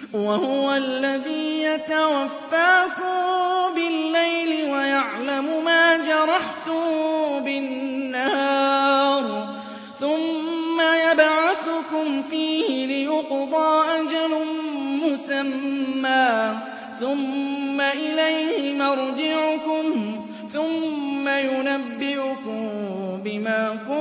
وَهُوَ الَّذِي يَتَوَفَّاكُم بِاللَّيْلِ وَيَعْلَمُ مَا جَرَحْتُم بِالنَّهَارِ ثُمَّ يَبْعَثُكُمْ فِيهِ لِيُقْضَىٰ أَجَلٌ مُّسَمًّى ثُمَّ إِلَيْهِ مَرْجِعُكُمْ ثُمَّ يُنَبِّئُكُم بِمَا كُنتُمْ